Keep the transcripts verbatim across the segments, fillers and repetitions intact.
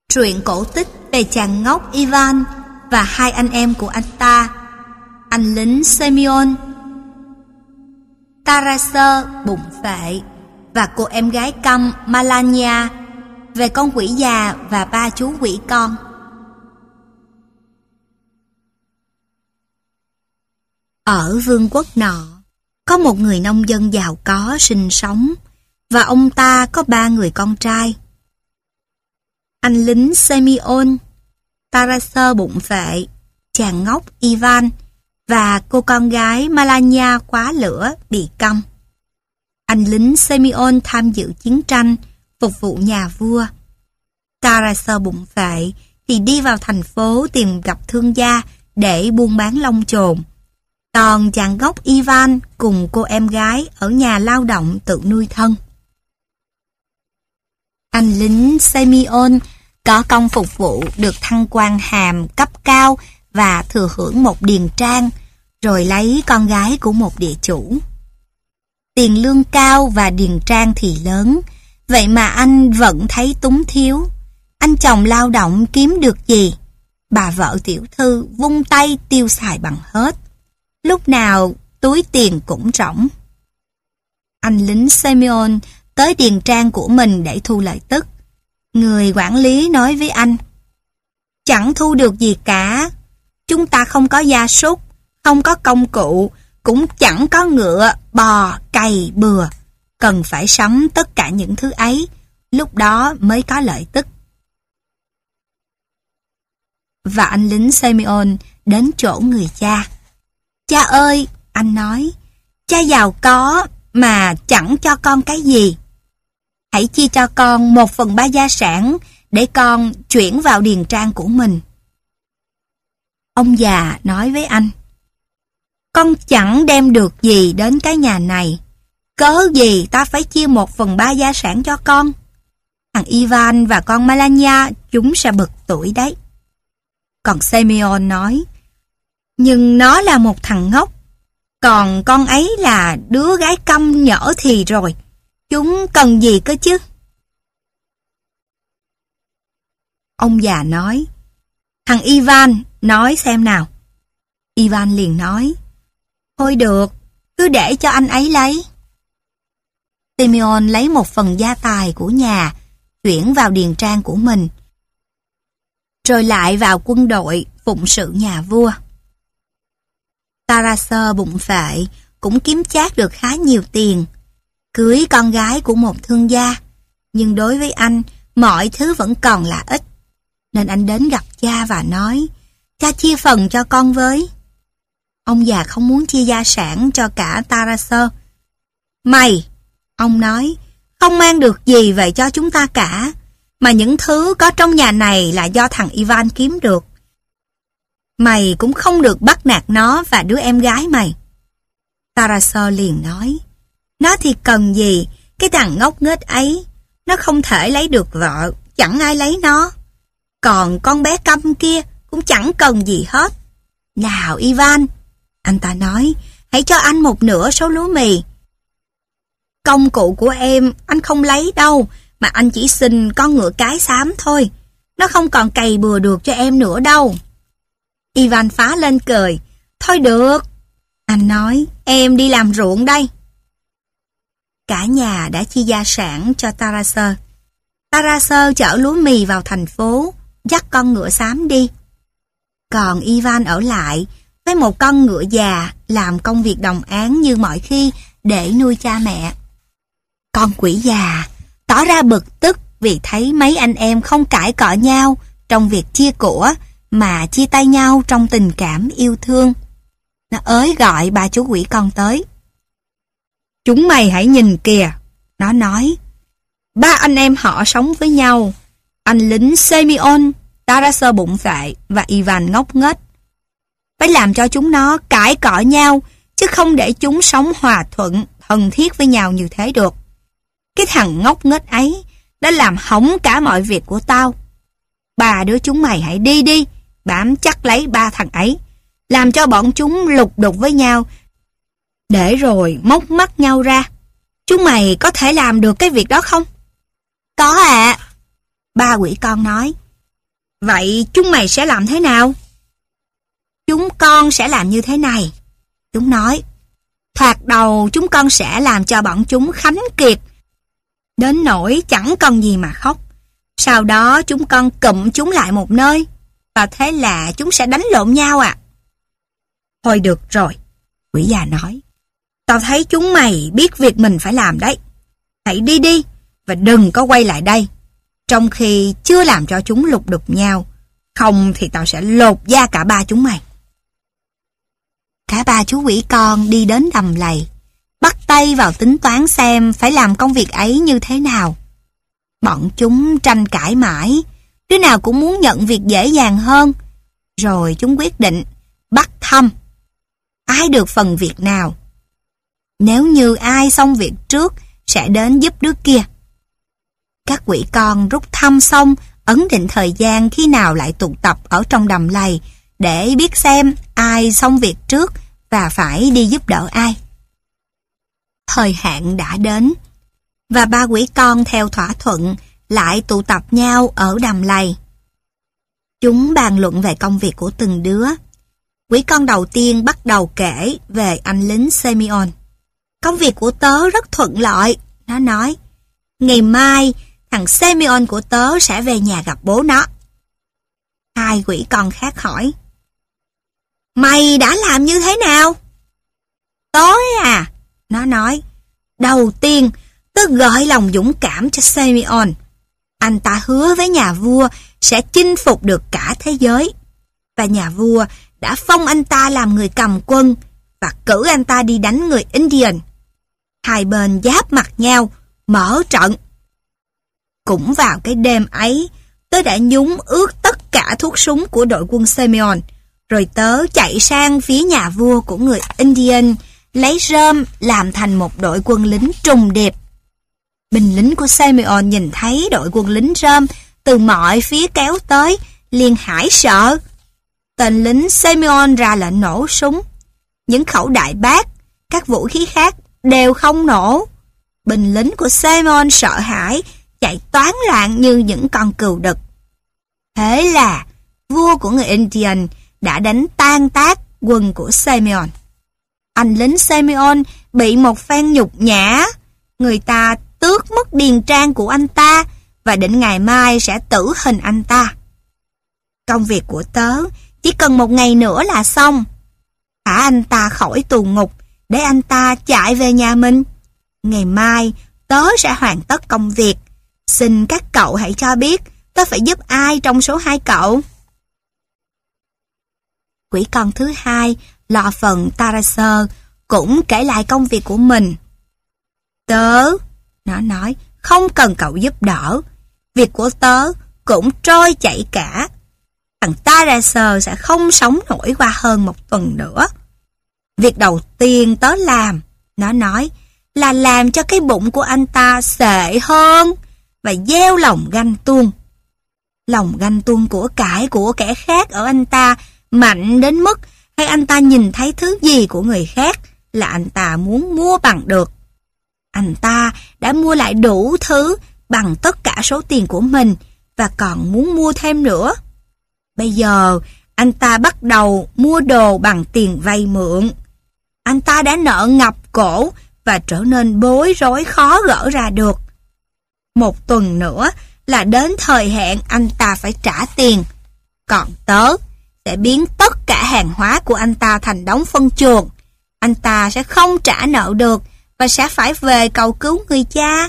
Truyện cổ tích về chàng ngốc Ivan và hai anh em của anh ta, anh lính Semyon, Tarasơ bụng phệ và cô em gái câm Malania, về con quỷ già và ba chú quỷ con. Ở vương quốc nọ, có một người nông dân giàu có sinh sống, và ông ta có ba người con trai. Anh lính Semyon, Tarasơ bụng phệ, chàng ngốc Ivan và cô con gái Malania quá lửa bị câm. Anh lính Semyon tham dự chiến tranh, phục vụ nhà vua. Tarasơ bụng phệ thì đi vào thành phố tìm gặp thương gia để buôn bán lông chồn. Còn chàng ngốc Ivan cùng cô em gái ở nhà lao động tự nuôi thân. Anh lính Semyon có công phục vụ được thăng quan hàm cấp cao và thừa hưởng một điền trang, rồi lấy con gái của một địa chủ. Tiền lương cao và điền trang thì lớn, vậy mà anh vẫn thấy túng thiếu. Anh chồng lao động kiếm được gì, bà vợ tiểu thư vung tay tiêu xài bằng hết. Lúc nào túi tiền cũng rỗng. Anh lính Semyon tới điền trang của mình để thu lợi tức. Người quản lý nói với anh: "Chẳng thu được gì cả. Chúng ta không có gia súc, không có công cụ, cũng chẳng có ngựa, bò, cày, bừa. Cần phải sắm tất cả những thứ ấy, lúc đó mới có lợi tức." Và anh lính Semyon đến chỗ người cha. "Cha ơi," anh nói, "cha giàu có mà chẳng cho con cái gì. Hãy chia cho con một phần ba gia sản để con chuyển vào điền trang của mình." Ông già nói với anh: "Con chẳng đem được gì đến cái nhà này. Cớ gì ta phải chia một phần ba gia sản cho con? Thằng Ivan và con Malania chúng sẽ bực tuổi đấy." Còn Semyon nói: "Nhưng nó là một thằng ngốc, còn con ấy là đứa gái câm nhỡ thì rồi. Chúng cần gì cơ chứ?" Ông già nói: "Thằng Ivan, nói xem nào." Ivan liền nói: "Thôi được, cứ để cho anh ấy lấy." Semyon lấy một phần gia tài của nhà, chuyển vào điền trang của mình, rồi lại vào quân đội phụng sự nhà vua. Tarasơ bụng phệ cũng kiếm chác được khá nhiều tiền, cưới con gái của một thương gia, nhưng đối với anh, mọi thứ vẫn còn là ít. Nên anh đến gặp cha và nói: "Cha chia phần cho con với." Ông già không muốn chia gia sản cho cả Tarasơ. "Mày," ông nói, "không mang được gì về cho chúng ta cả, mà những thứ có trong nhà này là do thằng Ivan kiếm được. Mày cũng không được bắt nạt nó và đứa em gái mày." Tarasơ liền nói: "Nó thì cần gì, cái thằng ngốc nghếch ấy, nó không thể lấy được vợ, chẳng ai lấy nó. Còn con bé câm kia cũng chẳng cần gì hết. Nào Ivan," anh ta nói, "hãy cho anh một nửa số lúa mì. Công cụ của em anh không lấy đâu, mà anh chỉ xin con ngựa cái xám thôi. Nó không còn cày bừa được cho em nữa đâu." Ivan phá lên cười: "Thôi được," anh nói, "em đi làm ruộng đây." Cả nhà đã chia gia sản cho Tarasơ. Tarasơ chở lúa mì vào thành phố, dắt con ngựa xám đi. Còn Ivan ở lại với một con ngựa già làm công việc đồng áng như mọi khi để nuôi cha mẹ. Con quỷ già tỏ ra bực tức vì thấy mấy anh em không cãi cọ nhau trong việc chia của, mà chia tay nhau trong tình cảm yêu thương. Nó ới gọi ba chú quỷ con tới. "Chúng mày hãy nhìn kìa," nó nói. "Ba anh em họ sống với nhau, anh lính Semyon, Tarasơ bụng phệ và Ivan ngốc nghếch. Phải làm cho chúng nó cãi cọ nhau, chứ không để chúng sống hòa thuận, thân thiết với nhau như thế được. Cái thằng ngốc nghếch ấy đã làm hỏng cả mọi việc của tao. Ba đứa chúng mày hãy đi đi, bám chắc lấy ba thằng ấy, làm cho bọn chúng lục đục với nhau, để rồi móc mắt nhau ra. Chúng mày có thể làm được cái việc đó không?" "Có ạ," ba quỷ con nói. Vậy chúng mày sẽ làm thế nào? Chúng con sẽ làm như thế này. Chúng nói, thoạt đầu chúng con sẽ làm cho bọn chúng khánh kiệt, đến nỗi chẳng còn gì mà khóc. Sau đó chúng con cụm chúng lại một nơi, và thế là chúng sẽ đánh lộn nhau à. Thôi được rồi, quỷ già nói. Tao thấy chúng mày biết việc mình phải làm đấy. Hãy đi đi, và đừng có quay lại đây, trong khi chưa làm cho chúng lục đục nhau. Không thì tao sẽ lột da cả ba chúng mày. Cả ba chú quỷ con đi đến đầm lầy, bắt tay vào tính toán xem phải làm công việc ấy như thế nào. Bọn chúng tranh cãi mãi, đứa nào cũng muốn nhận việc dễ dàng hơn. Rồi chúng quyết định bắt thăm ai được phần việc nào. Nếu như ai xong việc trước sẽ đến giúp đứa kia. Các quỷ con rút thăm xong, ấn định thời gian khi nào lại tụ tập ở trong đầm lầy để biết xem ai xong việc trước và phải đi giúp đỡ ai. Thời hạn đã đến, và ba quỷ con theo thỏa thuận lại tụ tập nhau ở đầm lầy. Chúng bàn luận về công việc của từng đứa. Quỷ con đầu tiên bắt đầu kể về anh lính Simeon. Công việc của tớ rất thuận lợi, nó nói. Ngày mai, thằng Simeon của tớ sẽ về nhà gặp bố nó. Hai quỷ con khác hỏi. Mày đã làm như thế nào? Tối à, nó nói. Đầu tiên, tớ gợi lòng dũng cảm cho Simeon. Anh ta hứa với nhà vua sẽ chinh phục được cả thế giới. Và nhà vua đã phong anh ta làm người cầm quân và cử anh ta đi đánh người Indian. Hai bên giáp mặt nhau, mở trận. Cũng vào cái đêm ấy, tớ đã nhúng ướt tất cả thuốc súng của đội quân Simeon, rồi tớ chạy sang phía nhà vua của người Indian, lấy rơm làm thành một đội quân lính trùng điệp. Binh lính của Simeon nhìn thấy đội quân lính rơm từ mọi phía kéo tới, liền hãi sợ. Tên lính Simeon ra lệnh nổ súng. Những khẩu đại bác, các vũ khí khác đều không nổ. Binh lính của Simeon sợ hãi, chạy toán loạn như những con cừu đực. Thế là vua của người Indian đã đánh tan tác quân của Simeon. Anh lính Simeon bị một phen nhục nhã. Người ta tước mất điền trang của anh ta và định ngày mai sẽ tử hình anh ta. Công việc của tớ chỉ cần một ngày nữa là xong. Thả anh ta khỏi tù ngục để anh ta chạy về nhà mình. Ngày mai tớ sẽ hoàn tất công việc. Xin các cậu hãy cho biết tớ phải giúp ai trong số hai cậu. Quỷ con thứ hai, lò phần Taraser, cũng kể lại công việc của mình. Tớ, nó nói, không cần cậu giúp đỡ. Việc của tớ cũng trôi chảy cả. Thằng Taraser sẽ không sống nổi qua hơn một tuần nữa. Việc đầu tiên tớ làm, nó nói, là làm cho cái bụng của anh ta xệ hơn và gieo lòng ganh tuông. Lòng ganh tuông của cải của kẻ khác ở anh ta mạnh đến mức hay anh ta nhìn thấy thứ gì của người khác là anh ta muốn mua bằng được. Anh ta đã mua lại đủ thứ bằng tất cả số tiền của mình và còn muốn mua thêm nữa. Bây giờ, anh ta bắt đầu mua đồ bằng tiền vay mượn. Anh ta đã nợ ngập cổ và trở nên bối rối khó gỡ ra được. Một tuần nữa là đến thời hạn anh ta phải trả tiền. Còn tớ sẽ biến tất cả hàng hóa của anh ta thành đống phân chuồng. Anh ta sẽ không trả nợ được và sẽ phải về cầu cứu người cha.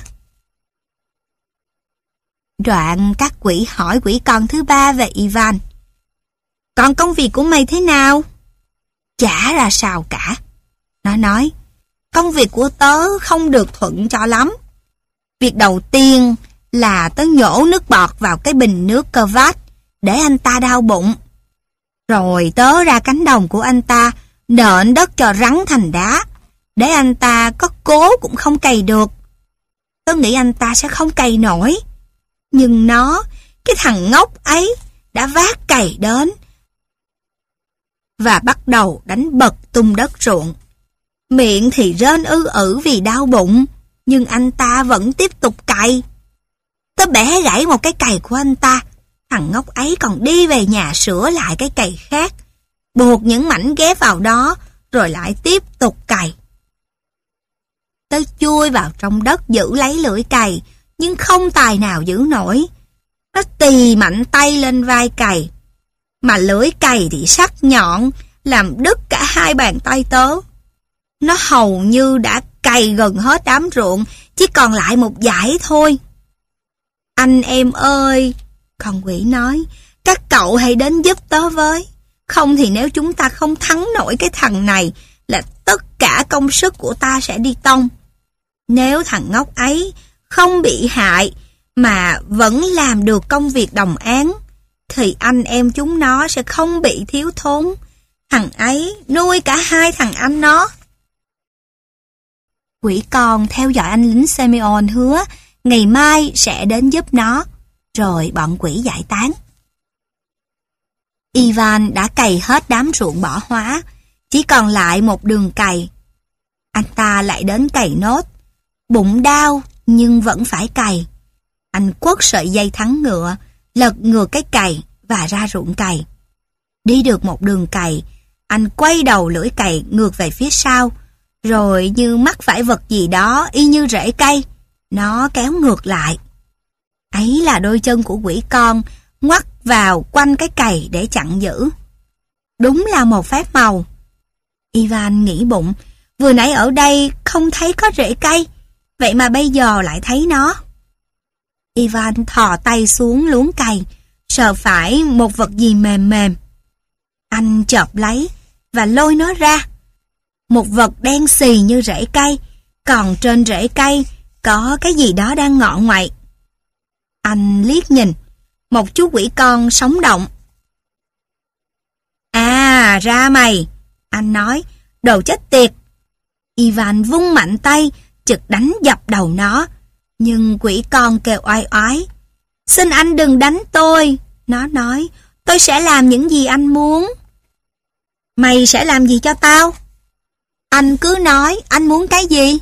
Đoạn các quỷ hỏi quỷ con thứ ba về Ivan. Còn công việc của mày thế nào? Chả ra sao cả. Nó nói, công việc của tớ không được thuận cho lắm. Việc đầu tiên là tớ nhổ nước bọt vào cái bình nước cơ vát để anh ta đau bụng. Rồi tớ ra cánh đồng của anh ta nện đất cho rắn thành đá, để anh ta có cố cũng không cày được. Tớ nghĩ anh ta sẽ không cày nổi. Nhưng nó, cái thằng ngốc ấy, đã vác cày đến và bắt đầu đánh bật tung đất ruộng. Miệng thì rên ư ử vì đau bụng, nhưng anh ta vẫn tiếp tục cày. Tớ bẻ gãy một cái cày của anh ta, thằng ngốc ấy còn đi về nhà sửa lại cái cày khác, buộc những mảnh ghép vào đó, rồi lại tiếp tục cày. Tới chui vào trong đất giữ lấy lưỡi cày, nhưng không tài nào giữ nổi. Nó tì mạnh tay lên vai cày, mà lưỡi cày thì sắc nhọn, làm đứt cả hai bàn tay tớ. Nó hầu như đã cày gần hết đám ruộng, chỉ còn lại một dải thôi. Anh em ơi, con quỷ nói, các cậu hãy đến giúp tớ với. Không thì nếu chúng ta không thắng nổi cái thằng này, là tất cả công sức của ta sẽ đi tông. Nếu thằng ngốc ấy không bị hại, mà vẫn làm được công việc đồng áng, thì anh em chúng nó sẽ không bị thiếu thốn. Thằng ấy nuôi cả hai thằng anh nó. Quỷ con theo dõi anh lính Simeon hứa ngày mai sẽ đến giúp nó, rồi bọn quỷ giải tán. Ivan đã cày hết đám ruộng bỏ hóa, chỉ còn lại một đường cày. Anh ta lại đến cày nốt, bụng đau nhưng vẫn phải cày. Anh quất sợi dây thắng ngựa, lật ngược cái cày và ra ruộng cày. Đi được một đường cày, anh quay đầu lưỡi cày ngược về phía sau, rồi như mắc phải vật gì đó y như rễ cây, nó kéo ngược lại. Ấy là đôi chân của quỷ con ngoắt vào quanh cái cày để chặn giữ. Đúng là một phép màu. Ivan nghĩ bụng, vừa nãy ở đây không thấy có rễ cây, vậy mà bây giờ lại thấy nó. Ivan thò tay xuống luống cày, sờ phải một vật gì mềm mềm. Anh chộp lấy và lôi nó ra. Một vật đen xì như rễ cây, còn trên rễ cây có cái gì đó đang ngọ ngoậy. Anh liếc nhìn, một chú quỷ con sống động. À, ra mày, anh nói, đồ chết tiệt. Ivan vung mạnh tay, chực đánh dập đầu nó, nhưng quỷ con kêu oai oái. Xin anh đừng đánh tôi, nó nói, tôi sẽ làm những gì anh muốn. Mày sẽ làm gì cho tao? Anh cứ nói, anh muốn cái gì?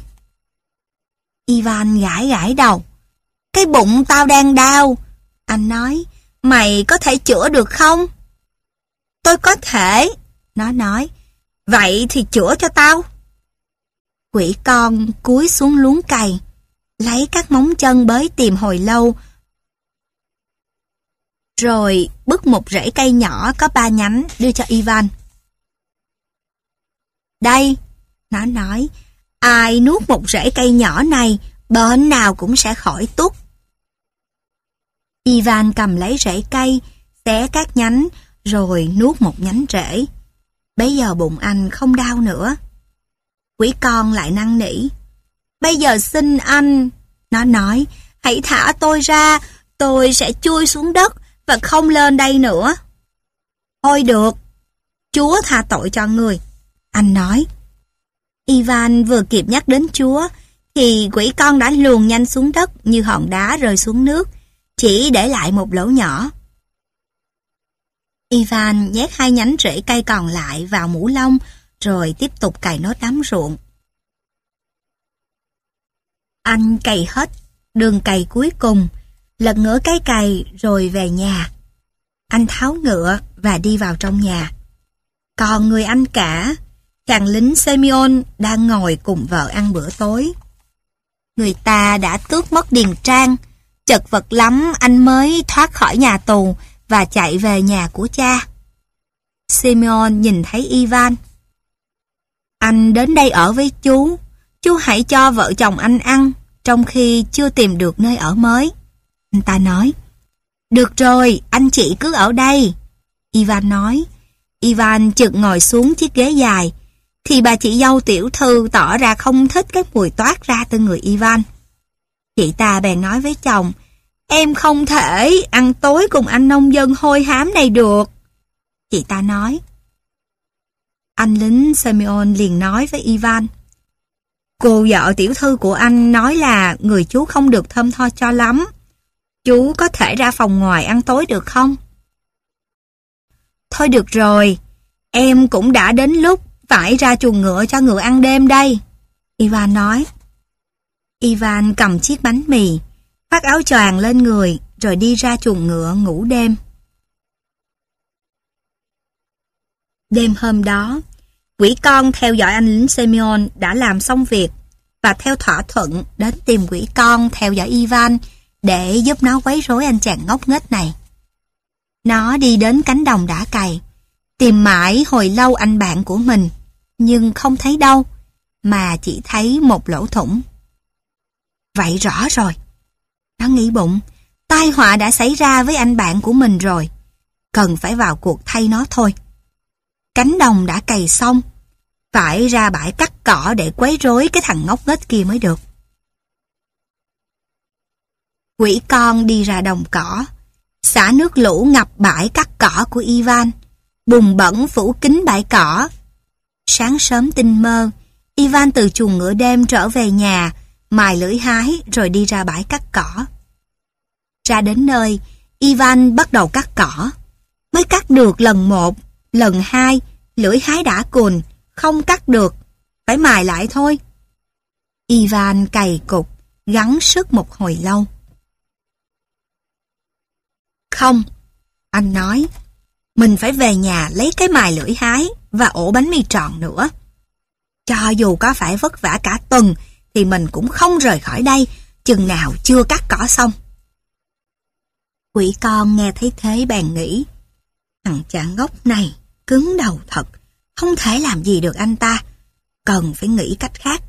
Ivan gãi gãi đầu. Cái bụng tao đang đau. Anh nói, mày có thể chữa được không? Tôi có thể, nó nói. Vậy thì chữa cho tao. Quỷ con cúi xuống luống cày, lấy các móng chân bới tìm hồi lâu, rồi bứt một rễ cây nhỏ có ba nhánh đưa cho Ivan. Đây, nó nói, ai nuốt một rễ cây nhỏ này, bệnh nào cũng sẽ khỏi tút. Ivan cầm lấy rễ cây, xé các nhánh, rồi nuốt một nhánh rễ. Bây giờ bụng anh không đau nữa. Quỷ con lại năn nỉ. Bây giờ xin anh, nó nói, hãy thả tôi ra, tôi sẽ chui xuống đất và không lên đây nữa. Thôi được, Chúa tha tội cho người, anh nói. Ivan vừa kịp nhắc đến Chúa, thì quỷ con đã luồn nhanh xuống đất như hòn đá rơi xuống nước, chỉ để lại một lỗ nhỏ. Ivan nhét hai nhánh rễ cây còn lại vào mũ lông, rồi tiếp tục cày nốt đám ruộng. Anh cày hết đường cày cuối cùng, lật ngửa cái cày rồi về nhà. Anh tháo ngựa và đi vào trong nhà. Còn người anh cả, chàng lính Simeon đang ngồi cùng vợ ăn bữa tối. Người ta đã tước mất điền trang, chật vật lắm anh mới thoát khỏi nhà tù và chạy về nhà của cha. Simeon nhìn thấy Ivan. Anh đến đây ở với chú, chú hãy cho vợ chồng anh ăn, trong khi chưa tìm được nơi ở mới. Anh ta nói. Được rồi, anh chị cứ ở đây. Ivan nói. Ivan chực ngồi xuống chiếc ghế dài, thì bà chị dâu tiểu thư tỏ ra không thích cái mùi toát ra từ người Ivan. Chị ta bèn nói với chồng, em không thể ăn tối cùng anh nông dân hôi hám này được. Chị ta nói. Anh lính Simeon liền nói với Ivan, cô vợ tiểu thư của anh nói là người chú không được thơm tho cho lắm. Chú có thể ra phòng ngoài ăn tối được không? Thôi được rồi, em cũng đã đến lúc phải ra chuồng ngựa cho ngựa ăn đêm đây. Ivan nói. Ivan cầm chiếc bánh mì, khoác áo choàng lên người rồi đi ra chuồng ngựa ngủ đêm. Đêm hôm đó, quỷ con theo dõi anh lính Semyon đã làm xong việc và theo thỏa thuận đến tìm quỷ con theo dõi Ivan để giúp nó quấy rối anh chàng ngốc nghếch này. Nó đi đến cánh đồng đã cày, tìm mãi hồi lâu anh bạn của mình, nhưng không thấy đâu, mà chỉ thấy một lỗ thủng. Vậy rõ rồi. Nó nghĩ bụng, tai họa đã xảy ra với anh bạn của mình rồi, cần phải vào cuộc thay nó thôi. Cánh đồng đã cày xong, phải ra bãi cắt cỏ để quấy rối cái thằng ngốc nghếch kia mới được. Quỷ con đi ra đồng cỏ, xả nước lũ ngập bãi cắt cỏ của Ivan, bùn bẩn phủ kín bãi cỏ. Sáng sớm tinh mơ, Ivan từ chuồng ngựa đêm trở về nhà, mài lưỡi hái rồi đi ra bãi cắt cỏ. Ra đến nơi, Ivan bắt đầu cắt cỏ. Mới cắt được lần một, lần hai, lưỡi hái đã cùn, không cắt được, phải mài lại thôi. Ivan cày cục, gắng sức một hồi lâu. Không, anh nói, mình phải về nhà lấy cái mài lưỡi hái và ổ bánh mì tròn nữa. Cho dù có phải vất vả cả tuần thì mình cũng không rời khỏi đây chừng nào chưa cắt cỏ xong. Quỷ con nghe thấy thế bèn nghĩ, thằng chàng ngốc này cứng đầu thật, không thể làm gì được anh ta, cần phải nghĩ cách khác.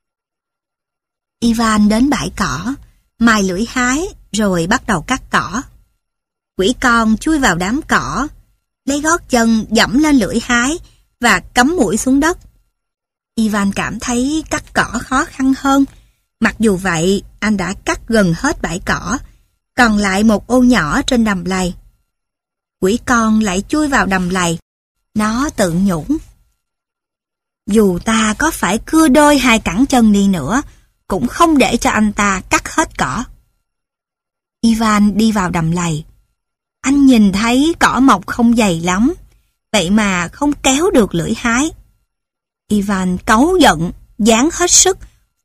Ivan đến bãi cỏ, mài lưỡi hái rồi bắt đầu cắt cỏ. Quỷ con chui vào đám cỏ, lấy gót chân dẫm lên lưỡi hái và cắm mũi xuống đất. Ivan cảm thấy cắt cỏ khó khăn hơn. Mặc dù vậy, anh đã cắt gần hết bãi cỏ, còn lại một ô nhỏ trên đầm lầy. Quỷ con lại chui vào đầm lầy. Nó tự nhủ, dù ta có phải cưa đôi hai cẳng chân đi nữa, cũng không để cho anh ta cắt hết cỏ. Ivan đi vào đầm lầy. Anh nhìn thấy cỏ mọc không dày lắm, vậy mà không kéo được lưỡi hái. Ivan cáu giận, dán hết sức,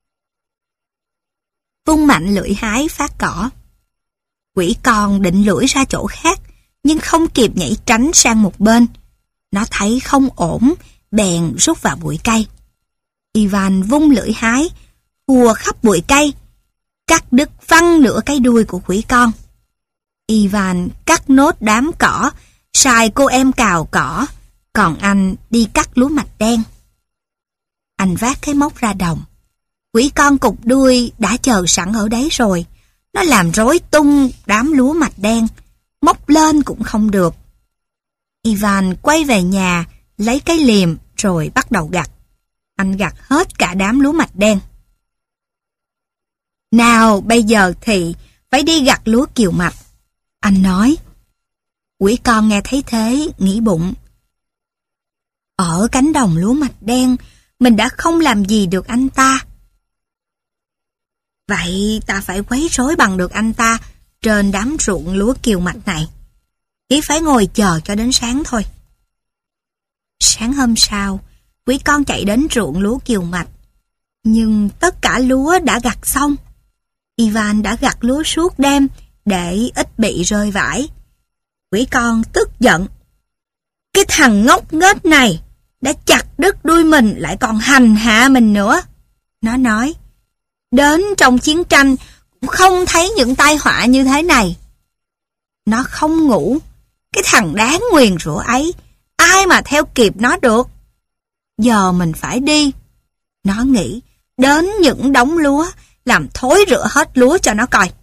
vung mạnh lưỡi hái phát cỏ. Quỷ con định lủi ra chỗ khác, nhưng không kịp nhảy tránh sang một bên. Nó thấy không ổn, bèn rút vào bụi cây. Ivan vung lưỡi hái, hùa khắp bụi cây, cắt đứt văng nửa cái đuôi của quỷ con. Ivan cắt nốt đám cỏ, sai cô em cào cỏ, còn anh đi cắt lúa mạch đen. Anh vác cái móc ra đồng. Quỷ con cục đuôi đã chờ sẵn ở đấy rồi. Nó làm rối tung đám lúa mạch đen, móc lên cũng không được. Ivan quay về nhà, lấy cái liềm rồi bắt đầu gặt. Anh gặt hết cả đám lúa mạch đen. Nào bây giờ thì phải đi gặt lúa kiều mạch, anh nói. Quỷ con nghe thấy thế, nghĩ bụng. Ở cánh đồng lúa mạch đen, mình đã không làm gì được anh ta. Vậy ta phải quấy rối bằng được anh ta trên đám ruộng lúa kiều mạch này. Chỉ phải ngồi chờ cho đến sáng thôi. Sáng hôm sau, quỷ con chạy đến ruộng lúa kiều mạch. Nhưng tất cả lúa đã gặt xong. Ivan đã gặt lúa suốt đêm để ít bị rơi vãi. Quỷ con tức giận. Cái thằng ngốc nghếch này đã chặt đứt đuôi mình lại còn hành hạ mình nữa. Nó nói, đến trong chiến tranh cũng không thấy những tai họa như thế này. Nó không ngủ. Cái thằng đáng nguyền rủa ấy, ai mà theo kịp nó được. Giờ mình phải đi. Nó nghĩ, đến những đống lúa, làm thối rữa hết lúa cho nó coi.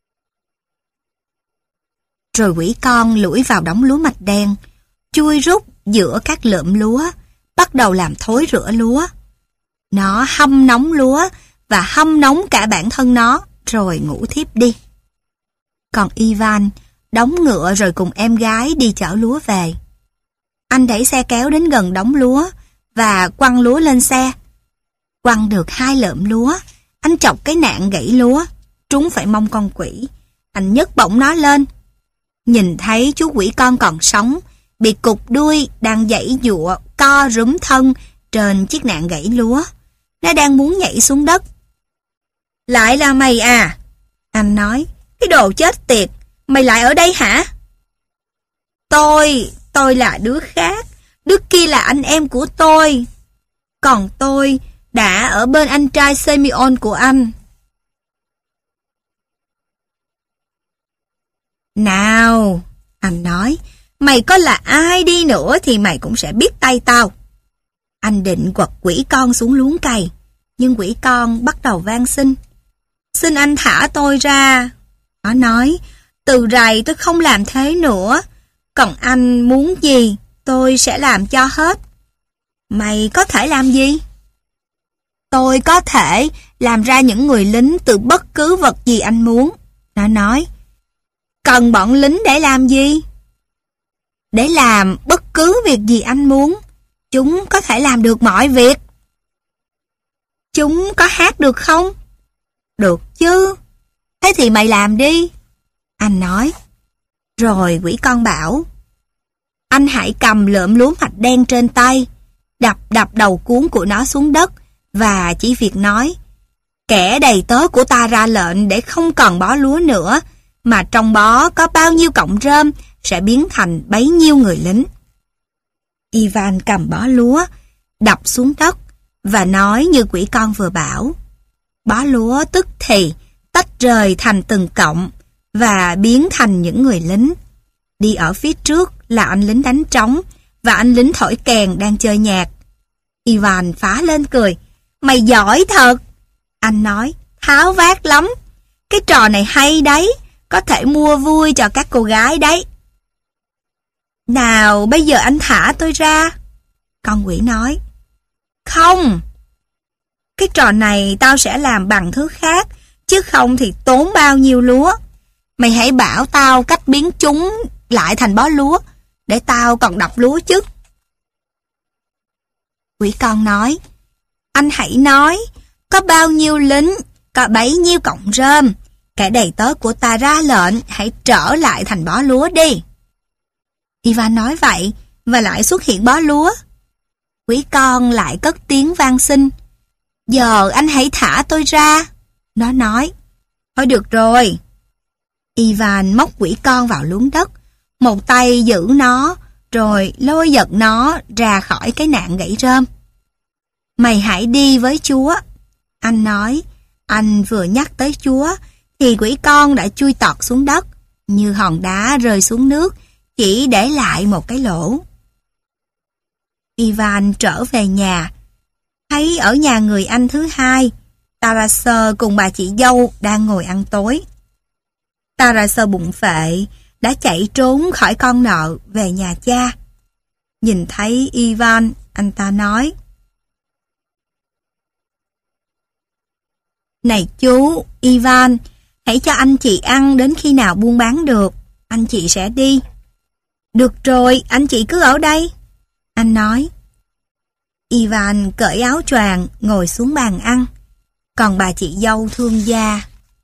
Rồi quỷ con lủi vào đống lúa mạch đen, chui rút giữa các lượm lúa, bắt đầu làm thối rữa lúa. Nó hâm nóng lúa và hâm nóng cả bản thân nó, rồi ngủ thiếp đi. Còn Ivan đóng ngựa rồi cùng em gái đi chở lúa về. Anh đẩy xe kéo đến gần đống lúa và quăng lúa lên xe. Quăng được hai lượm lúa, anh chọc cái nạn gãy lúa, trúng phải mông con quỷ. Anh nhấc bổng nó lên. Nhìn thấy chú quỷ con còn sống, bị cụp đuôi đang giãy giụa co rúm thân trên chiếc nạn gãy lúa. Nó đang muốn nhảy xuống đất. Lại là mày à? Anh nói, cái đồ chết tiệt, Mày lại ở đây hả? Tôi, tôi là đứa khác. Đứa kia là anh em của tôi. Còn tôi đã ở bên anh trai Simeon của anh. Nào, anh nói, mày có là ai đi nữa thì mày cũng sẽ biết tay tao. Anh định quật quỷ con xuống luống cày, nhưng quỷ van bắt đầu van xin. Xin anh thả tôi ra. Nó nói, từ rày tôi không làm thế nữa. Còn anh muốn gì, tôi sẽ làm cho hết. Mày có thể làm gì? Tôi có thể làm ra những người lính từ bất cứ vật gì anh muốn. Nó nói, cần bọn lính để làm gì? Để làm bất cứ việc gì anh muốn. Chúng có thể làm được mọi việc. Chúng có hát được không? Được chứ. Thế thì mày làm đi. Anh nói. Rồi quỷ con bảo, anh hãy cầm lượm lúa mạch đen trên tay, đập đập đầu cuốn của nó xuống đất và chỉ việc nói, kẻ đầy tớ của ta ra lệnh để không còn bó lúa nữa, mà trong bó có bao nhiêu cọng rơm sẽ biến thành bấy nhiêu người lính. Ivan cầm bó lúa, đập xuống đất và nói như quỷ con vừa bảo. Bó lúa tức thì tách rời thành từng cọng và biến thành những người lính. Đi ở phía trước là anh lính đánh trống và anh lính thổi kèn đang chơi nhạc. Ivan phá lên cười. Mày giỏi thật. Anh nói, tháo vát lắm. Cái trò này hay đấy, có thể mua vui cho các cô gái đấy. Nào bây giờ anh thả tôi ra. Con quỷ nói. Không. Cái trò này tao sẽ làm bằng thứ khác, chứ không thì tốn bao nhiêu lúa. Mày hãy bảo tao cách biến chúng lại thành bó lúa, để tao còn đập lúa chứ. Quỷ con nói, anh hãy nói, có bao nhiêu lính, có bấy nhiêu cọng rơm, kẻ đầy tớ của ta ra lệnh, hãy trở lại thành bó lúa đi. Ivan nói vậy, và lại xuất hiện bó lúa. Quỷ con lại cất tiếng van xin, giờ anh hãy thả tôi ra. Nó nói, thôi được rồi. Ivan móc quỷ con vào luống đất, một tay giữ nó, rồi lôi giật nó ra khỏi cái nạn gãy rơm. Mày hãy đi với Chúa. Anh nói, anh vừa nhắc tới Chúa, thì quỷ con đã chui tọt xuống đất, như hòn đá rơi xuống nước, chỉ để lại một cái lỗ. Ivan trở về nhà, thấy ở nhà người anh thứ hai, Tarasơ cùng bà chị dâu đang ngồi ăn tối. Tarasơ bụng phệ đã chạy trốn khỏi con nợ về nhà cha. Nhìn thấy Ivan, anh ta nói, này chú, Ivan, hãy cho anh chị ăn đến khi nào buôn bán được, anh chị sẽ đi. Được rồi, anh chị cứ ở đây. Anh nói. Ivan cởi áo choàng ngồi xuống bàn ăn, còn bà chị dâu thương gia.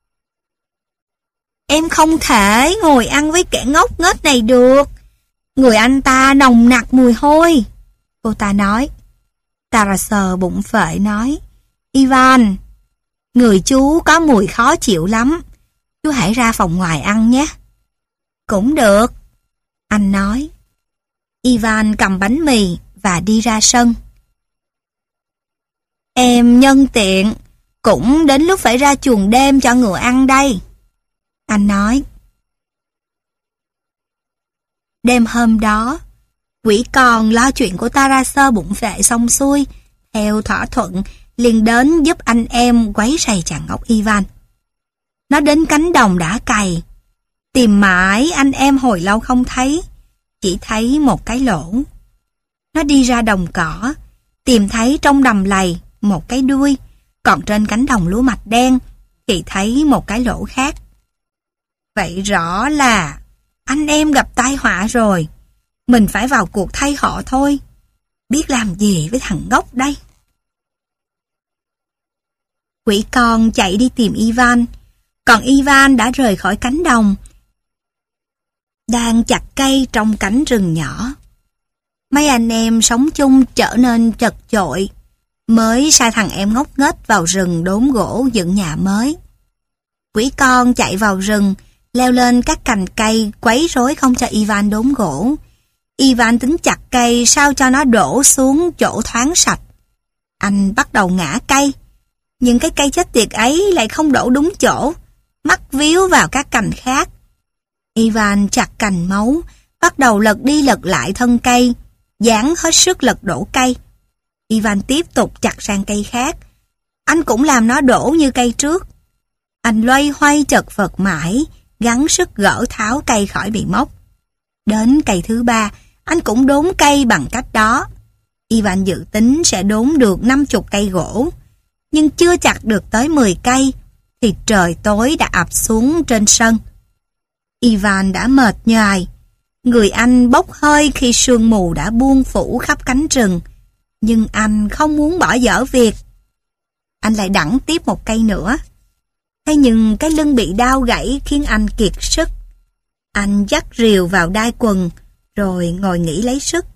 Em không thể ngồi ăn với kẻ ngốc nghếch này được. Người anh ta nồng nặc mùi hôi. Cô ta nói. Tarasơ bụng phệ nói, Ivan, người chú có mùi khó chịu lắm. Chú hãy ra phòng ngoài ăn nhé. Cũng được. Anh nói. Ivan cầm bánh mì và đi ra sân. Em nhân tiện, cũng đến lúc phải ra chuồng đêm cho ngựa ăn đây. Anh nói. Đêm hôm đó, quỷ con lo chuyện của Tarasơ bụng phệ xong xuôi, theo thỏa thuận liền đến giúp anh em quấy rầy chàng ngốc Ivan. Nó đến cánh đồng đã cày, tìm mãi anh em hồi lâu không thấy, chỉ thấy một cái lỗ. Nó đi ra đồng cỏ, tìm thấy trong đầm lầy một cái đuôi, còn trên cánh đồng lúa mạch đen thì thấy một cái lỗ khác. Vậy rõ là anh em gặp tai họa rồi, mình phải vào cuộc thay họ thôi. Biết làm gì với thằng ngốc đây? Quỷ con chạy đi tìm Ivan, còn Ivan đã rời khỏi cánh đồng, đang chặt cây trong cánh rừng nhỏ. Mấy anh em sống chung trở nên chật chội, mới sai thằng em ngốc nghếch vào rừng đốn gỗ dựng nhà mới. Quỷ con chạy vào rừng leo lên các cành cây quấy rối không cho Ivan đốn gỗ. Ivan tính chặt cây sao cho nó đổ xuống chỗ thoáng sạch. Anh bắt đầu ngã cây, nhưng cái cây chết tiệt ấy lại không đổ đúng chỗ, mắc víu vào các cành khác. Ivan chặt cành mấu, bắt đầu lật đi lật lại thân cây, dáng hết sức lật đổ cây. Ivan tiếp tục chặt sang cây khác. Anh cũng làm nó đổ như cây trước. Anh loay hoay chật vật mãi, gắng sức gỡ tháo cây khỏi bị móc. Đến cây thứ ba, anh cũng đốn cây bằng cách đó. Ivan dự tính sẽ đốn được năm chục cây gỗ, nhưng chưa chặt được tới mười cây, thì trời tối đã ập xuống trên sân. Ivan đã mệt nhoài, người anh bốc hơi khi sương mù đã buông phủ khắp cánh rừng, nhưng anh không muốn bỏ dở việc. Anh lại đẵng tiếp một cây nữa. Thế nhưng cái lưng bị đau gãy khiến anh kiệt sức. Anh dắt rìu vào đai quần, rồi ngồi nghỉ lấy sức.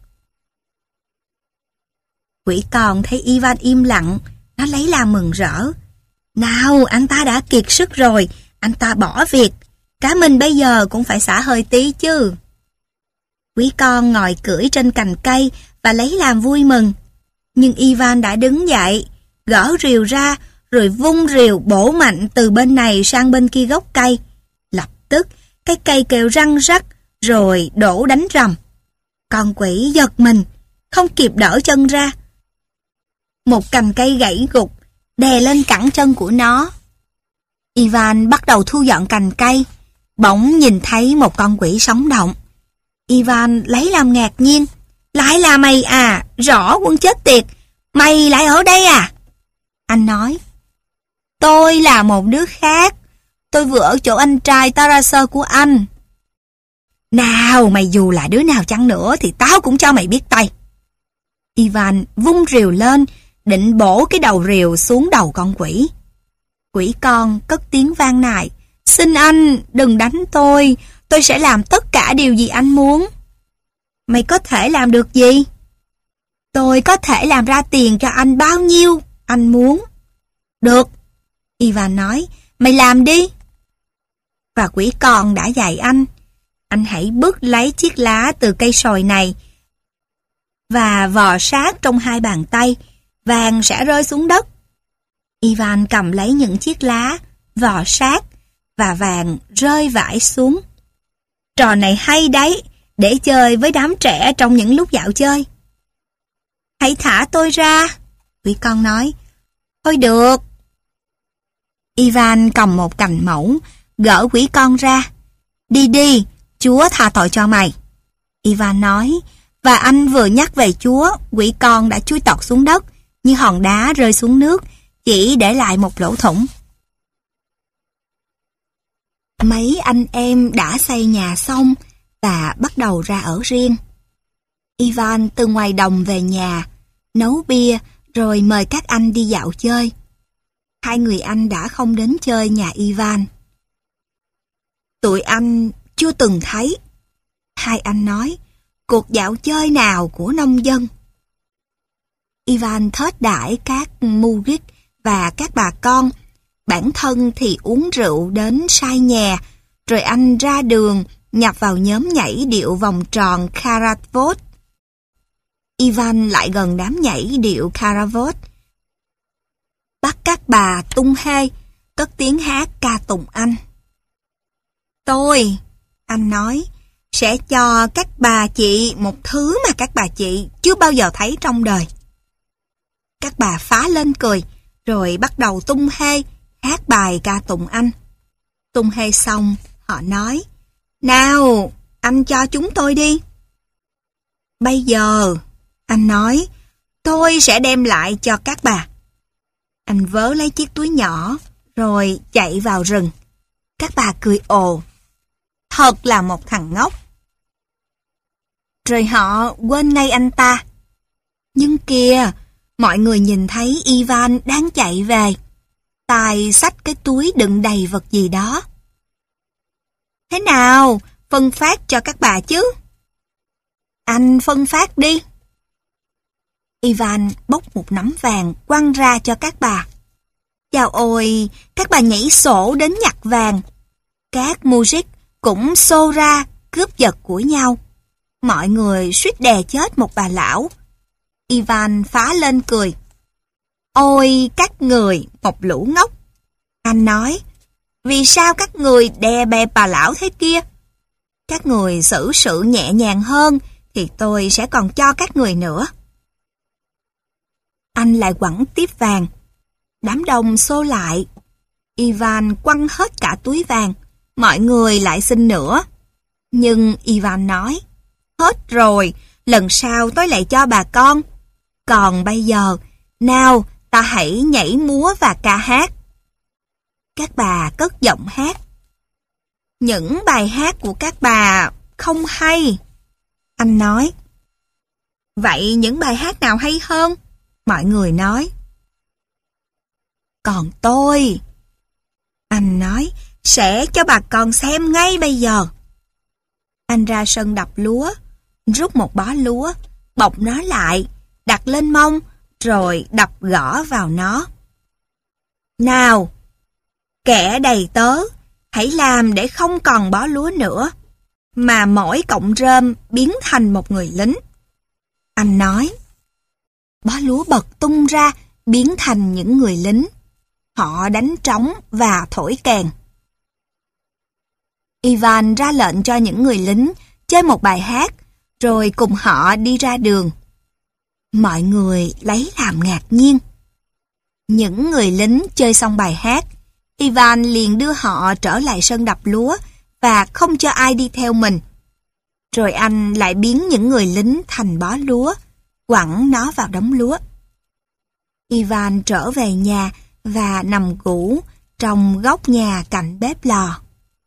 Quỷ con thấy Ivan im lặng, nó lấy làm mừng rỡ. Nào, anh ta đã kiệt sức rồi, anh ta bỏ việc. Cả mình bây giờ cũng phải xả hơi tí chứ. Quỷ con ngồi cưỡi trên cành cây và lấy làm vui mừng. Nhưng Ivan đã đứng dậy, gỡ rìu ra, rồi vung rìu bổ mạnh từ bên này sang bên kia gốc cây. Lập tức, cái cây kêu răng rắc, rồi đổ đánh rầm. Con quỷ giật mình, không kịp đỡ chân ra. Một cành cây gãy gục, đè lên cẳng chân của nó. Ivan bắt đầu thu dọn cành cây, bỗng nhìn thấy một con quỷ sống động. Ivan lấy làm ngạc nhiên. Lại là mày à, rõ quân chết tiệt, mày lại ở đây à? Anh nói. Tôi là một đứa khác, tôi vừa ở chỗ anh trai Tarasơ của anh. Nào, mày dù là đứa nào chăng nữa thì tao cũng cho mày biết tay. Ivan vung rìu lên, định bổ cái đầu rìu xuống đầu con quỷ. Quỷ con cất tiếng van nài. Xin anh, đừng đánh tôi, tôi sẽ làm tất cả điều gì anh muốn. Mày có thể làm được gì? Tôi có thể làm ra tiền cho anh bao nhiêu anh muốn. Được, Ivan nói, mày làm đi. Và quỷ con đã dạy anh. Anh hãy bứt lấy chiếc lá từ cây sồi này và vò sát trong hai bàn tay, vàng sẽ rơi xuống đất. Ivan cầm lấy những chiếc lá, vò sát, và vàng rơi vãi xuống. Trò này hay đấy, để chơi với đám trẻ trong những lúc dạo chơi. Hãy thả tôi ra, quỷ con nói. Thôi được. Ivan cầm một cành mẫu, gỡ quỷ con ra. Đi đi, Chúa tha tội cho mày, Ivan nói. Và anh vừa nhắc về Chúa, quỷ con đã chui tọt xuống đất, như hòn đá rơi xuống nước, chỉ để lại một lỗ thủng. Mấy anh em đã xây nhà xong và bắt đầu ra ở riêng. Ivan từ ngoài đồng về nhà, nấu bia rồi mời các anh đi dạo chơi. Hai người anh đã không đến chơi nhà Ivan. Tụi anh chưa từng thấy. Hai anh nói, cuộc dạo chơi nào của nông dân. Ivan thết đãi các mugit và các bà con. Bản thân thì uống rượu đến say nhè, rồi anh ra đường nhập vào nhóm nhảy điệu vòng tròn Karavot. Ivan lại gần đám nhảy điệu Karavot, bắt các bà tung hê, cất tiếng hát ca tụng anh. Tôi, anh nói, sẽ cho các bà chị một thứ mà các bà chị chưa bao giờ thấy trong đời. Các bà phá lên cười, rồi bắt đầu tung hê, hát bài ca tụng anh. Tung hê xong, họ nói, nào, anh cho chúng tôi đi. Bây giờ, anh nói, tôi sẽ đem lại cho các bà. Anh vớ lấy chiếc túi nhỏ, rồi chạy vào rừng. Các bà cười ồ, thật là một thằng ngốc. Rồi họ quên ngay anh ta. Nhưng kìa, mọi người nhìn thấy Ivan đang chạy về, tay xách cái túi đựng đầy vật gì đó. Thế nào, phân phát cho các bà chứ? Anh phân phát đi. Ivan bốc một nắm vàng quăng ra cho các bà. Chào ôi, các bà nhảy sổ đến nhặt vàng. Các mujik cũng xô ra cướp giật của nhau. Mọi người suýt đè chết một bà lão. Ivan phá lên cười. Ôi các người, một lũ ngốc. Anh nói, vì sao các người đè bẹp bà lão thế kia? Các người xử sự nhẹ nhàng hơn thì tôi sẽ còn cho các người nữa. Anh lại quẳng tiếp vàng. Đám đông xô lại. Ivan quăng hết cả túi vàng. Mọi người lại xin nữa. Nhưng Ivan nói, hết rồi, lần sau tôi lại cho bà con. Còn bây giờ, nào ta hãy nhảy múa và ca hát. Các bà cất giọng hát. Những bài hát của các bà không hay. Anh nói. Vậy những bài hát nào hay hơn? Mọi người nói. Còn tôi, anh nói, sẽ cho bà con xem ngay bây giờ. Anh ra sân đập lúa, rút một bó lúa, bọc nó lại, đặt lên mông, rồi đập gõ vào nó. Nào, kẻ đầy tớ, hãy làm để không còn bó lúa nữa, mà mỗi cọng rơm biến thành một người lính. Anh nói. Bó lúa bật tung ra, biến thành những người lính. Họ đánh trống và thổi kèn. Ivan ra lệnh cho những người lính chơi một bài hát, rồi cùng họ đi ra đường. Mọi người lấy làm ngạc nhiên. Những người lính chơi xong bài hát, Ivan liền đưa họ trở lại sân đập lúa và không cho ai đi theo mình. Rồi anh lại biến những người lính thành bó lúa, quẳng nó vào đống lúa. Ivan trở về nhà và nằm ngủ trong góc nhà cạnh bếp lò.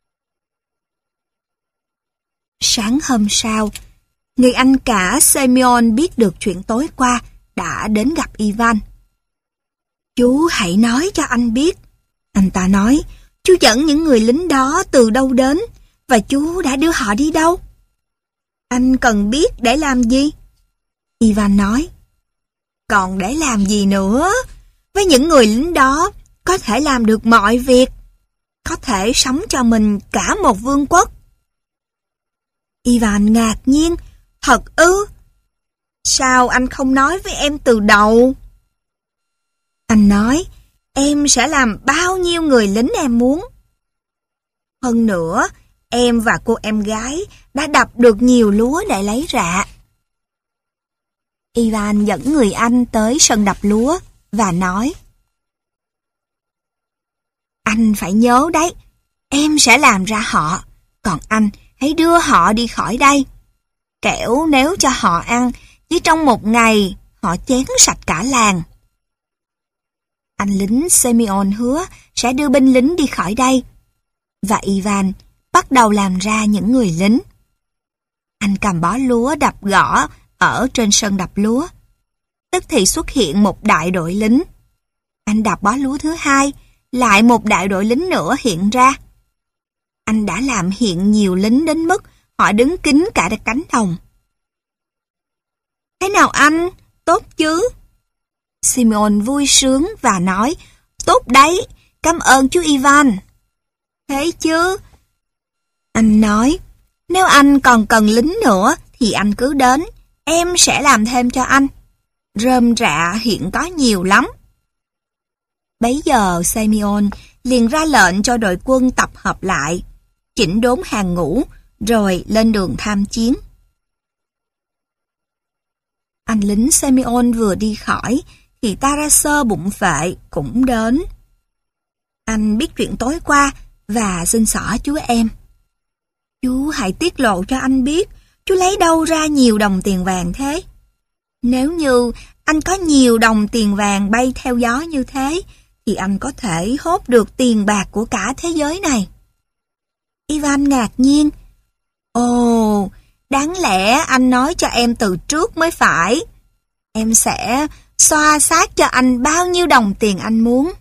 Sáng hôm sau, người anh cả Semyon biết được chuyện tối qua đã đến gặp Ivan. Chú hãy nói cho anh biết. Anh ta nói, chú dẫn những người lính đó từ đâu đến và chú đã đưa họ đi đâu? Anh cần biết để làm gì? Ivan nói, còn để làm gì nữa? Với những người lính đó, có thể làm được mọi việc. Có thể sống cho mình cả một vương quốc. Ivan ngạc nhiên, thật ư? Sao anh không nói với em từ đầu? Anh nói, em sẽ làm bao nhiêu người lính em muốn. Hơn nữa, em và cô em gái đã đập được nhiều lúa để lấy rạ. Ivan dẫn người anh tới sân đập lúa và nói, anh phải nhớ đấy, em sẽ làm ra họ, còn anh hãy đưa họ đi khỏi đây. Kẻo nếu cho họ ăn, chỉ trong một ngày, họ chén sạch cả làng. Anh lính Semyon hứa sẽ đưa binh lính đi khỏi đây. Và Ivan bắt đầu làm ra những người lính. Anh cầm bó lúa đập gõ ở trên sân đập lúa. Tức thì xuất hiện một đại đội lính. Anh đập bó lúa thứ hai, lại một đại đội lính nữa hiện ra. Anh đã làm hiện nhiều lính đến mức họ đứng kín cả cánh đồng. Thế nào anh? Tốt chứ? Simon vui sướng và nói, tốt đấy, cảm ơn chú Ivan. Thế chứ? Anh nói, nếu anh còn cần lính nữa thì anh cứ đến, em sẽ làm thêm cho anh. Rơm rạ hiện có nhiều lắm. Bấy giờ Simeon liền ra lệnh cho đội quân tập hợp lại, chỉnh đốn hàng ngũ, rồi lên đường tham chiến. Anh lính Simeon vừa đi khỏi, thì Tarasơ bụng phệ cũng đến. Anh biết chuyện tối qua và xin xỏ chú em. Chú hãy tiết lộ cho anh biết, chú lấy đâu ra nhiều đồng tiền vàng thế? Nếu như anh có nhiều đồng tiền vàng bay theo gió như thế, thì anh có thể hốt được tiền bạc của cả thế giới này. Ivan ngạc nhiên. Ồ, đáng lẽ anh nói cho em từ trước mới phải. Em sẽ xoa xác cho anh bao nhiêu đồng tiền anh muốn.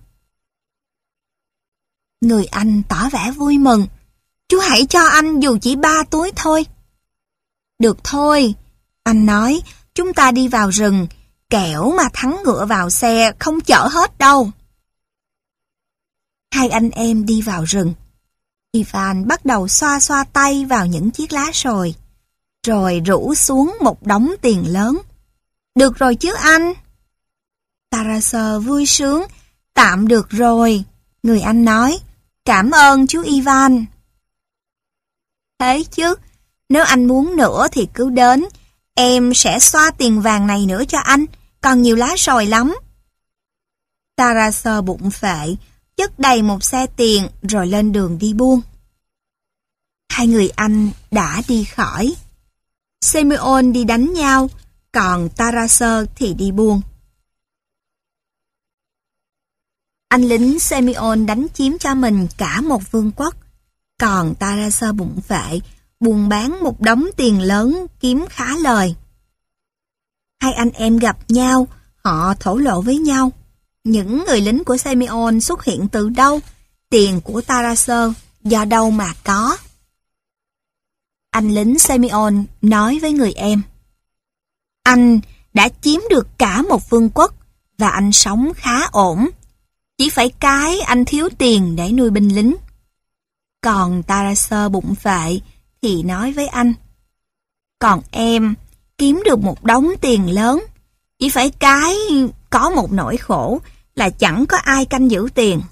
Người anh tỏ vẻ vui mừng. Chú hãy cho anh dù chỉ ba túi thôi. Được thôi, anh nói, chúng ta đi vào rừng, kẻo mà thắng ngựa vào xe không chở hết đâu. Hai anh em đi vào rừng. Ivan bắt đầu xoa xoa tay vào những chiếc lá sồi, rồi rủ xuống một đống tiền lớn. Được rồi chứ anh? Tarasơ vui sướng. Tạm được rồi, người anh nói. Cảm ơn chú Ivan. Thế chứ, nếu anh muốn nữa thì cứ đến. Em sẽ xoa tiền vàng này nữa cho anh, còn nhiều lá sồi lắm. Tarasơ bụng phệ, chất đầy một xe tiền rồi lên đường đi buôn. Hai người anh đã đi khỏi. Simeon đi đánh nhau, còn Tarasơ thì đi buôn. Anh lính Simeon đánh chiếm cho mình cả một vương quốc, còn Tarasơ bụng phệ buôn bán một đống tiền lớn kiếm khá lời. Hai anh em gặp nhau, họ thổ lộ với nhau. Những người lính của Simeon xuất hiện từ đâu? Tiền của Tarasơ do đâu mà có? Anh lính Simeon nói với người em: Anh đã chiếm được cả một vương quốc và anh sống khá ổn. Chỉ phải cái anh thiếu tiền để nuôi binh lính. Còn Tarasơ bụng phệ thì nói với anh: Còn em kiếm được một đống tiền lớn, chỉ phải cái có một nỗi khổ là chẳng có ai canh giữ tiền.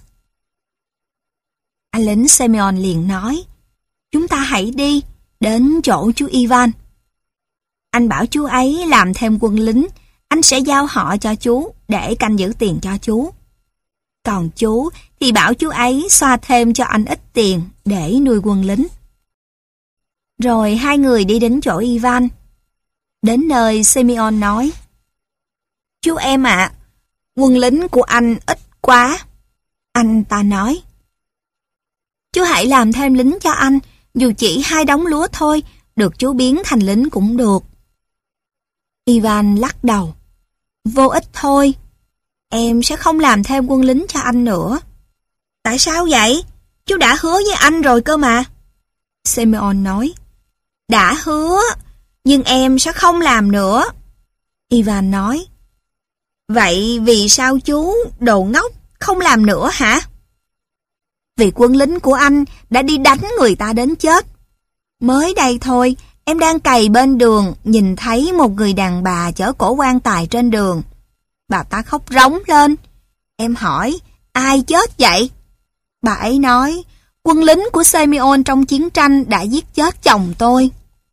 Anh lính Simeon liền nói: Chúng ta hãy đi đến chỗ chú Ivan. Anh bảo chú ấy làm thêm quân lính, anh sẽ giao họ cho chú để canh giữ tiền cho chú. Còn chú thì bảo chú ấy xoa thêm cho anh ít tiền để nuôi quân lính. Rồi hai người đi đến chỗ Ivan. Đến nơi, Simeon nói: Chú em ạ, à, quân lính của anh ít quá. Anh ta nói: Chú hãy làm thêm lính cho anh, dù chỉ hai đống lúa thôi, được chú biến thành lính cũng được. Ivan lắc đầu: Vô ích thôi, em sẽ không làm thêm quân lính cho anh nữa. Tại sao vậy? Chú đã hứa với anh rồi cơ mà. Simeon nói: Đã hứa, nhưng em sẽ không làm nữa. Ivan nói: Vậy vì sao chú, đồ ngốc, không làm nữa hả? Vì quân lính của anh đã đi đánh người ta đến chết. Mới đây thôi, em đang cày bên đường, nhìn thấy một người đàn bà chở cổ quan tài trên đường. Bà ta khóc rống lên. Em hỏi: Ai chết vậy? Bà ấy nói: Quân lính của Simeon trong chiến tranh đã giết chết chồng tôi.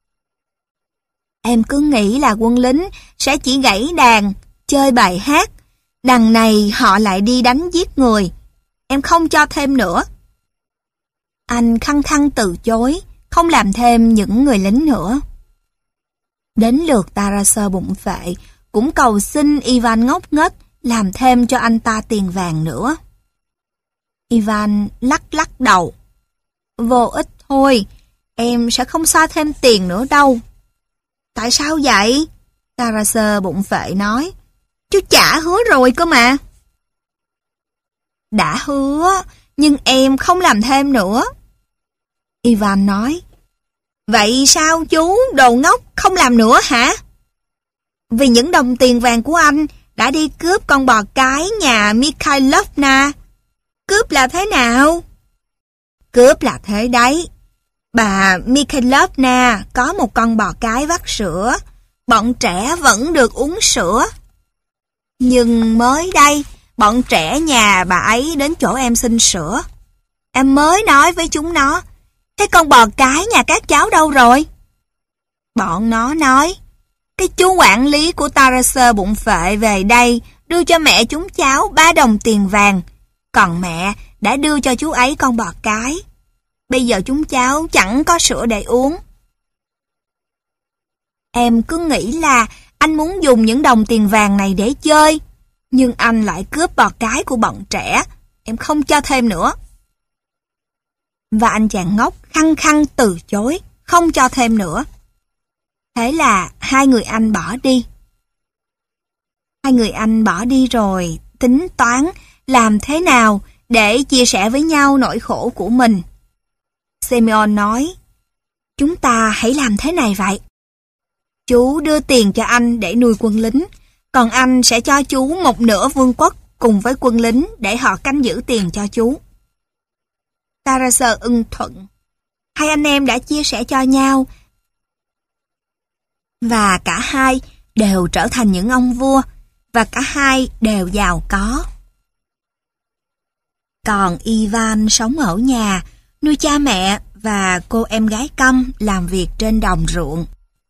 Em cứ nghĩ là quân lính sẽ chỉ gảy đàn, chơi bài hát. Đằng này họ lại đi đánh giết người. Em không cho thêm nữa. Anh khăng khăng từ chối, không làm thêm những người lính nữa. Đến lượt Tarasơ bụng phệ cũng cầu xin Ivan ngốc nghếch làm thêm cho anh ta tiền vàng nữa. Ivan lắc lắc đầu: Vô ích thôi, em sẽ không xoa thêm tiền nữa đâu. Tại sao vậy? Tarasơ bụng phệ nói: Chú chả hứa rồi cơ mà. Đã hứa, nhưng em không làm thêm nữa. Ivan nói: Vậy sao chú, đồ ngốc, không làm nữa hả? Vì những đồng tiền vàng của anh đã đi cướp con bò cái nhà Mikhailovna. Cướp là thế nào? Cướp là thế đấy. Bà Mikhailovna có một con bò cái vắt sữa. Bọn trẻ vẫn được uống sữa. Nhưng mới đây, bọn trẻ nhà bà ấy đến chỗ em xin sữa. Em mới nói với chúng nó: Thế con bò cái nhà các cháu đâu rồi? Bọn nó nói: Cái chú quản lý của Tarasơ bụng phệ về đây đưa cho mẹ chúng cháu ba đồng tiền vàng, còn mẹ đã đưa cho chú ấy con bò cái. Bây giờ chúng cháu chẳng có sữa để uống. Em cứ nghĩ là anh muốn dùng những đồng tiền vàng này để chơi, nhưng anh lại cướp bò cái của bọn trẻ. Em không cho thêm nữa. Và anh chàng ngốc khăng khăng từ chối, không cho thêm nữa. Thế là hai người anh bỏ đi. Hai người anh bỏ đi rồi, tính toán làm thế nào để chia sẻ với nhau nỗi khổ của mình. Simeon nói: Chúng ta hãy làm thế này vậy. Chú đưa tiền cho anh để nuôi quân lính, còn anh sẽ cho chú một nửa vương quốc cùng với quân lính để họ canh giữ tiền cho chú. Tarasơ ưng thuận. Hai anh em đã chia sẻ cho nhau, và cả hai đều trở thành những ông vua, và cả hai đều giàu có. Còn Ivan sống ở nhà, nuôi cha mẹ và cô em gái câm làm việc trên đồng ruộng.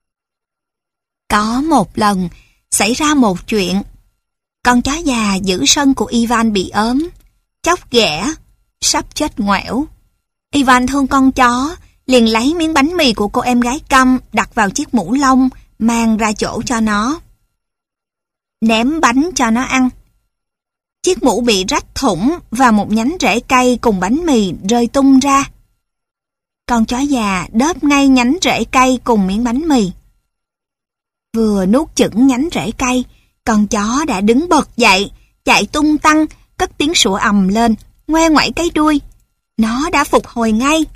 Có một lần, xảy ra một chuyện. Con chó già giữ sân của Ivan bị ốm, chóc ghẻ, sắp chết ngoẻo. Ivan thương con chó, liền lấy miếng bánh mì của cô em gái câm đặt vào chiếc mũ lông, mang ra chỗ cho nó. Ném bánh cho nó ăn. Chiếc mũ bị rách thủng và một nhánh rễ cây cùng bánh mì rơi tung ra. Con chó già đớp ngay nhánh rễ cây cùng miếng bánh mì. Vừa nuốt chửng nhánh rễ cây, con chó đã đứng bật dậy, chạy tung tăng, cất tiếng sủa ầm lên, ngoe ngoẩy cái đuôi. Nó đã phục hồi ngay.